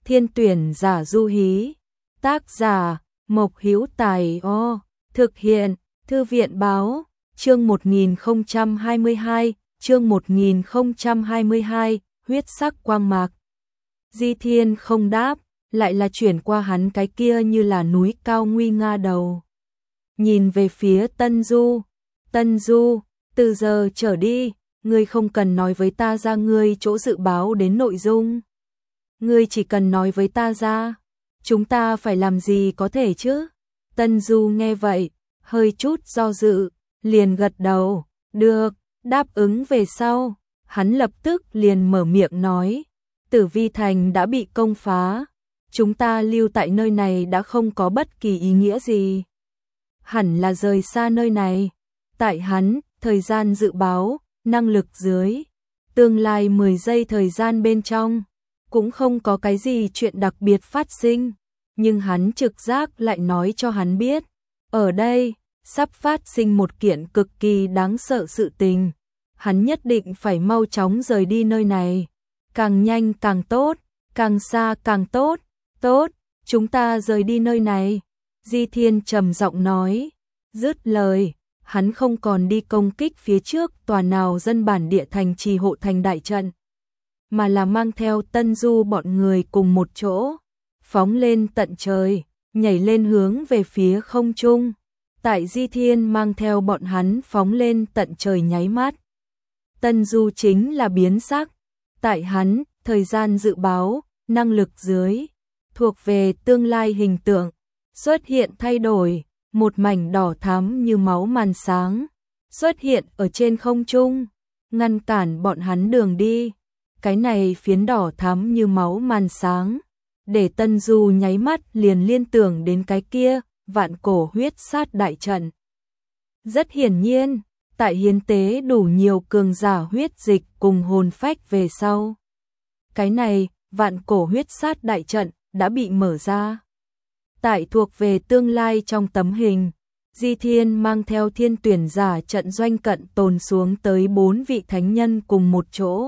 Thiên tuyển giả du hí. Tác giả Mộc Hữu Tài. Thực hiện Thư viện báo. Chương 1022, chương 1022, huyết sắc quang mạc. Di Thiên không đáp, lại là chuyển qua hắn cái kia như là núi cao nguy nga đầu. Nhìn về phía Tân Du. Tân Du, từ giờ trở đi, ngươi không cần nói với ta ra ngươi chỗ dự báo đến nội dung. Ngươi chỉ cần nói với ta ra, chúng ta phải làm gì có thể chứ? Tân Du nghe vậy, hơi chút do dự, liền gật đầu, được, đáp ứng về sau. Hắn lập tức liền mở miệng nói, Tử Vi Thành đã bị công phá, chúng ta lưu tại nơi này đã không có bất kỳ ý nghĩa gì. Hẳn là rời xa nơi này. Tại hắn, thời gian dự báo, năng lực dưới, tương lai 10 giây thời gian bên trong, cũng không có cái gì chuyện đặc biệt phát sinh, nhưng hắn trực giác lại nói cho hắn biết, ở đây, sắp phát sinh một kiện cực kỳ đáng sợ sự tình, hắn nhất định phải mau chóng rời đi nơi này, càng nhanh càng tốt, càng xa càng tốt, tốt, chúng ta rời đi nơi này, Di Thiên trầm giọng nói, dứt lời. Hắn không còn đi công kích phía trước tòa nào dân bản địa thành trì hộ thành đại trận, mà là mang theo Tân Du bọn người cùng một chỗ, phóng lên tận trời, nhảy lên hướng về phía không trung. Tại Di Thiên mang theo bọn hắn phóng lên tận trời nháy mắt, Tân Du chính là biến sắc. Tại hắn, thời gian dự báo, năng lực dưới, thuộc về tương lai hình tượng, xuất hiện thay đổi. Một mảnh đỏ thắm như máu màn sáng xuất hiện ở trên không trung, ngăn cản bọn hắn đường đi. Cái này phiến đỏ thắm như máu màn sáng, để Tân Du nháy mắt liền liên tưởng đến cái kia vạn cổ huyết sát đại trận. Rất hiển nhiên, tại hiến tế đủ nhiều cường giả huyết dịch cùng hồn phách về sau, cái này vạn cổ huyết sát đại trận đã bị mở ra. Tại thuộc về tương lai trong tấm hình, Di Thiên mang theo thiên tuyển giả trận doanh cận tồn xuống tới 4 vị thánh nhân cùng một chỗ.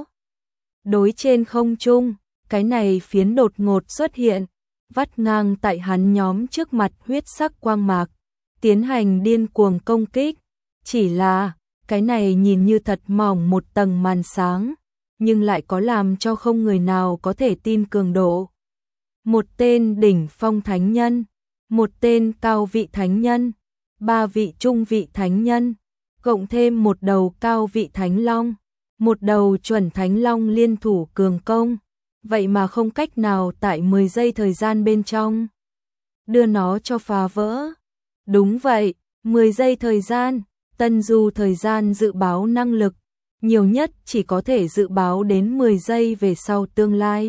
Đối trên không trung, cái này phiến đột ngột xuất hiện, vắt ngang tại hắn nhóm trước mặt huyết sắc quang mạc, tiến hành điên cuồng công kích. Chỉ là, cái này nhìn như thật mỏng một tầng màn sáng, nhưng lại có làm cho không người nào có thể tin cường độ. Một tên đỉnh phong thánh nhân, một tên cao vị thánh nhân, 3 vị trung vị thánh nhân, cộng thêm một đầu cao vị thánh long, một đầu chuẩn thánh long liên thủ cường công, vậy mà không cách nào tại 10 giây thời gian bên trong đưa nó cho phá vỡ. Đúng vậy, 10 giây thời gian, Tân Du thời gian dự báo năng lực, nhiều nhất chỉ có thể dự báo đến 10 giây về sau tương lai.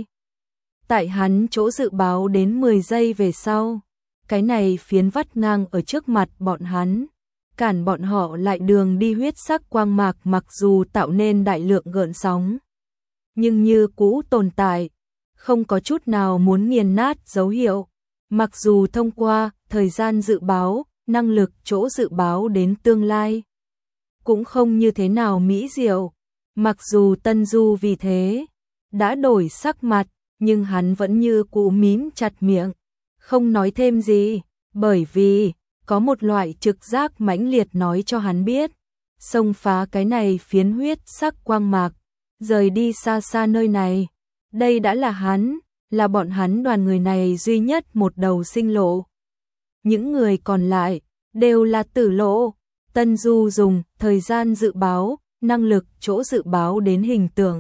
Tại hắn chỗ dự báo đến 10 giây về sau, cái này phiến vắt ngang ở trước mặt bọn hắn, cản bọn họ lại đường đi huyết sắc quang mạc mặc dù tạo nên đại lượng gợn sóng, nhưng như cũ tồn tại, không có chút nào muốn nghiền nát dấu hiệu. Mặc dù thông qua thời gian dự báo, năng lực chỗ dự báo đến tương lai, cũng không như thế nào mỹ diệu, mặc dù Tân Du vì thế đã đổi sắc mặt, nhưng hắn vẫn như cũ mím chặt miệng, không nói thêm gì, bởi vì có một loại trực giác mãnh liệt nói cho hắn biết, xông phá cái này phiến huyết sắc quang mạc, rời đi xa xa nơi này, đây đã là hắn, là bọn hắn đoàn người này duy nhất một đầu sinh lộ. Những người còn lại đều là tử lộ. Tân Du dùng thời gian dự báo, năng lực chỗ dự báo đến hình tượng,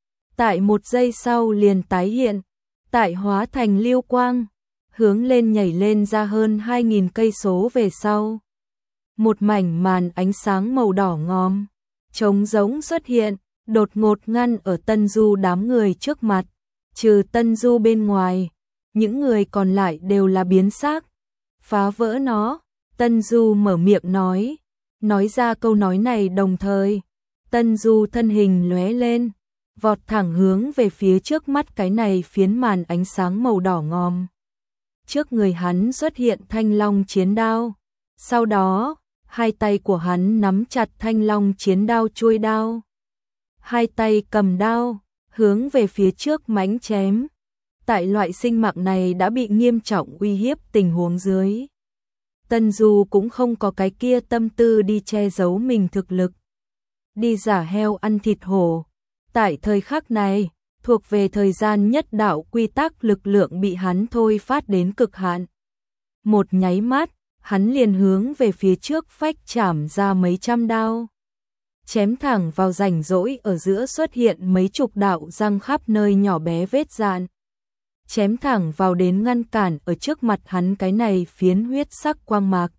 tại 1 giây sau liền tái hiện, tại hóa thành lưu quang, hướng lên nhảy lên ra hơn 2.000 cây số về sau. Một mảnh màn ánh sáng màu đỏ ngòm, trống rỗng xuất hiện, đột ngột ngăn ở Tân Du đám người trước mặt. Trừ Tân Du bên ngoài, những người còn lại đều là biến sắc. Phá vỡ nó, Tân Du mở miệng nói ra câu nói này đồng thời, Tân Du thân hình lóe lên, vọt thẳng hướng về phía trước mắt cái này phiến màn ánh sáng màu đỏ ngòm. Trước người hắn xuất hiện thanh long chiến đao, sau đó, hai tay của hắn nắm chặt thanh long chiến đao chuôi đao. Hai tay cầm đao, hướng về phía trước mãnh chém. Tại loại sinh mạng này đã bị nghiêm trọng uy hiếp tình huống dưới, Tân Du cũng không có cái kia tâm tư đi che giấu mình thực lực, đi giả heo ăn thịt hổ. Tại thời khắc này, thuộc về thời gian nhất đạo quy tắc lực lượng bị hắn thôi phát đến cực hạn. Một nháy mắt, hắn liền hướng về phía trước phách chảm ra mấy trăm đao, chém thẳng vào rãnh rỗi ở giữa xuất hiện mấy chục đạo răng khắp nơi nhỏ bé vết dạn, chém thẳng vào đến ngăn cản ở trước mặt hắn cái này phiến huyết sắc quang mạc.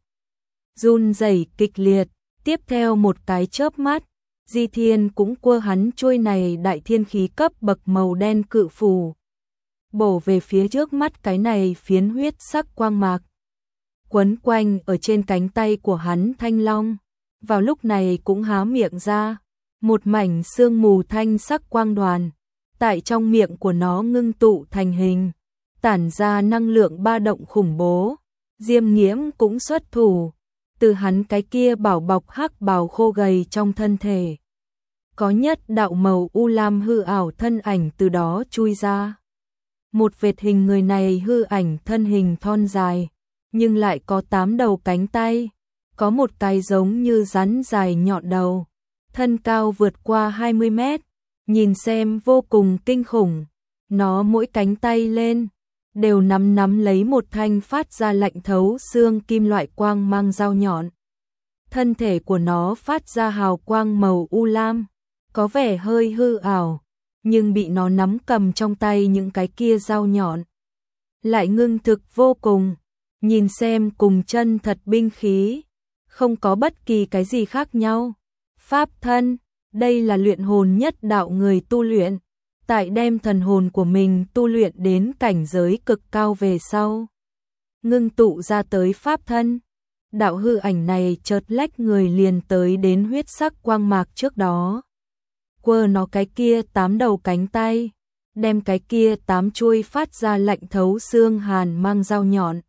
Run rẩy kịch liệt, tiếp theo một cái chớp mắt, Di Thiên cũng quơ hắn chuôi này đại thiên khí cấp bậc màu đen cự phù, bổ về phía trước mắt cái này phiến huyết sắc quang mạc. Quấn quanh ở trên cánh tay của hắn thanh long, vào lúc này cũng há miệng ra, một mảnh sương mù thanh sắc quang đoàn, tại trong miệng của nó ngưng tụ thành hình, tản ra năng lượng ba động khủng bố. Diêm Nghiễm cũng xuất thủ, từ hắn cái kia bảo bọc hắc bào khô gầy trong thân thể, có nhất đạo màu u lam hư ảo thân ảnh từ đó chui ra. Một vệt hình người này hư ảnh thân hình thon dài, nhưng lại có 8 đầu cánh tay, có một cái giống như rắn dài nhọn đầu, thân cao vượt qua 20 mét, nhìn xem vô cùng kinh khủng. Nó mỗi cánh tay lên, đều nắm lấy một thanh phát ra lạnh thấu xương kim loại quang mang dao nhọn. Thân thể của nó phát ra hào quang màu u lam, có vẻ hơi hư ảo, nhưng bị nó nắm cầm trong tay những cái kia dao nhọn, lại ngưng thực vô cùng, nhìn xem cùng chân thật binh khí, không có bất kỳ cái gì khác nhau. Pháp thân, đây là luyện hồn nhất đạo người tu luyện, tại đem thần hồn của mình tu luyện đến cảnh giới cực cao về sau, ngưng tụ ra tới pháp thân. Đạo hư ảnh này chợt lách người liền tới đến huyết sắc quang mạc trước đó, quơ nó cái kia 8 đầu cánh tay, đem cái kia 8 chuôi phát ra lạnh thấu xương hàn mang dao nhọn,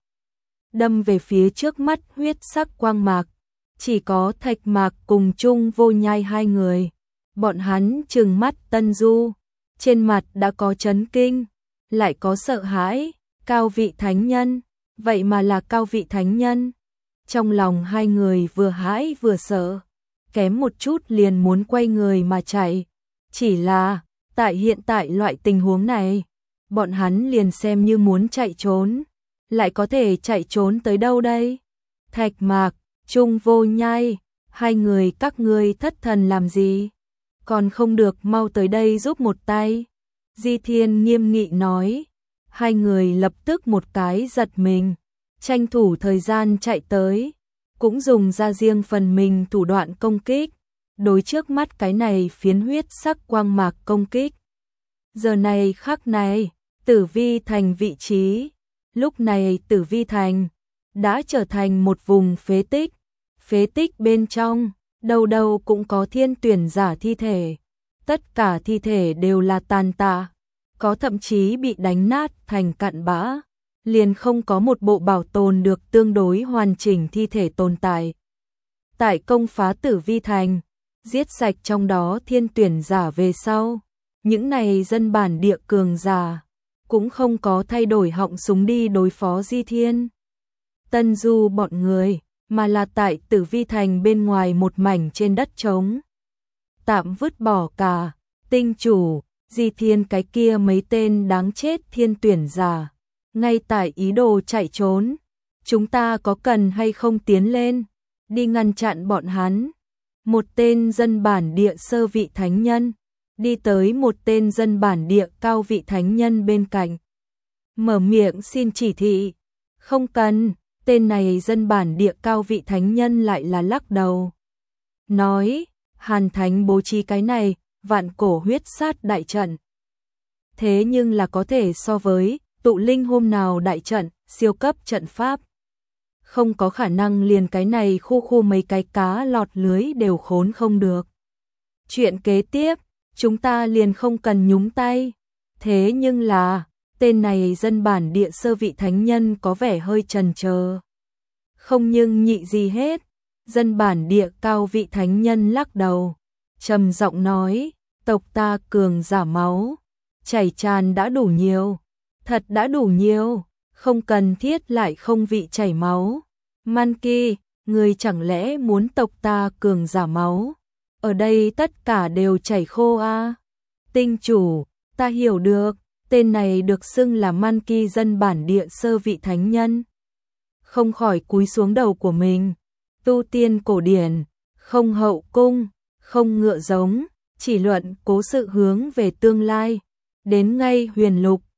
đâm về phía trước mắt huyết sắc quang mạc. Chỉ có Thạch Mạc cùng Trung Vô Nhai hai người, bọn hắn trừng mắt Tân Du, trên mặt đã có chấn kinh, lại có sợ hãi. Cao vị thánh nhân, vậy mà là cao vị thánh nhân. Trong lòng hai người vừa hãi vừa sợ, kém một chút liền muốn quay người mà chạy. Chỉ là, tại hiện tại loại tình huống này, bọn hắn liền xem như muốn chạy trốn, lại có thể chạy trốn tới đâu đây? Thạch Mạc, Trung Vô Nhai, hai người các ngươi thất thần làm gì? Còn không được mau tới đây giúp một tay. Di Thiên nghiêm nghị nói. Hai người lập tức một cái giật mình, tranh thủ thời gian chạy tới, cũng dùng ra riêng phần mình thủ đoạn công kích, đối trước mắt cái này phiến huyết sắc quang mạc công kích. Giờ này khắc này, Tử Vi Thành vị trí, lúc này Tử Vi Thành đã trở thành một vùng phế tích. Phế tích bên trong, đâu đâu cũng có thiên tuyển giả thi thể. Tất cả thi thể đều là tàn tạ, có thậm chí bị đánh nát thành cặn bã, liền không có một bộ bảo tồn được tương đối hoàn chỉnh thi thể tồn tại. Tại công phá Tử Vi Thành, giết sạch trong đó thiên tuyển giả về sau, những này dân bản địa cường giả cũng không có thay đổi họng súng đi đối phó Di Thiên, Tân Du bọn người, mà là tại Tử Vi Thành bên ngoài một mảnh trên đất trống, tạm vứt bỏ cả tinh chủ, Di Thiên cái kia mấy tên đáng chết thiên tuyển giả, ngay tại ý đồ chạy trốn. Chúng ta có cần hay không tiến lên, đi ngăn chặn bọn hắn? Một tên dân bản địa sơ vị thánh nhân, đi tới một tên dân bản địa cao vị thánh nhân bên cạnh. Mở miệng xin chỉ thị, không cần. Tên này dân bản địa cao vị thánh nhân lại là lắc đầu. Nói, Hàn Thánh bố trí cái này, vạn cổ huyết sát đại trận. Thế nhưng là có thể so với tụ linh hôm nào đại trận, siêu cấp trận pháp. Không có khả năng liền cái này khu mấy cái cá lọt lưới đều khốn không được. Chuyện kế tiếp, chúng ta liền không cần nhúng tay. Thế nhưng là, tên này dân bản địa sơ vị thánh nhân có vẻ hơi chần chờ. Không nhưng nhị gì hết, dân bản địa cao vị thánh nhân lắc đầu, trầm giọng nói, tộc ta cường giả máu, chảy tràn đã đủ nhiều, thật đã đủ nhiều, không cần thiết lại không vị chảy máu. Man Ki, người chẳng lẽ muốn tộc ta cường giả máu? Ở đây tất cả đều chảy khô à? Tinh chủ, ta hiểu được, tên này được xưng là Man Ki dân bản địa sơ vị thánh nhân. Không khỏi cúi xuống đầu của mình. Tu tiên cổ điển, không hậu cung, không ngựa giống, chỉ luận cố sự hướng về tương lai. Đến ngay huyền lục,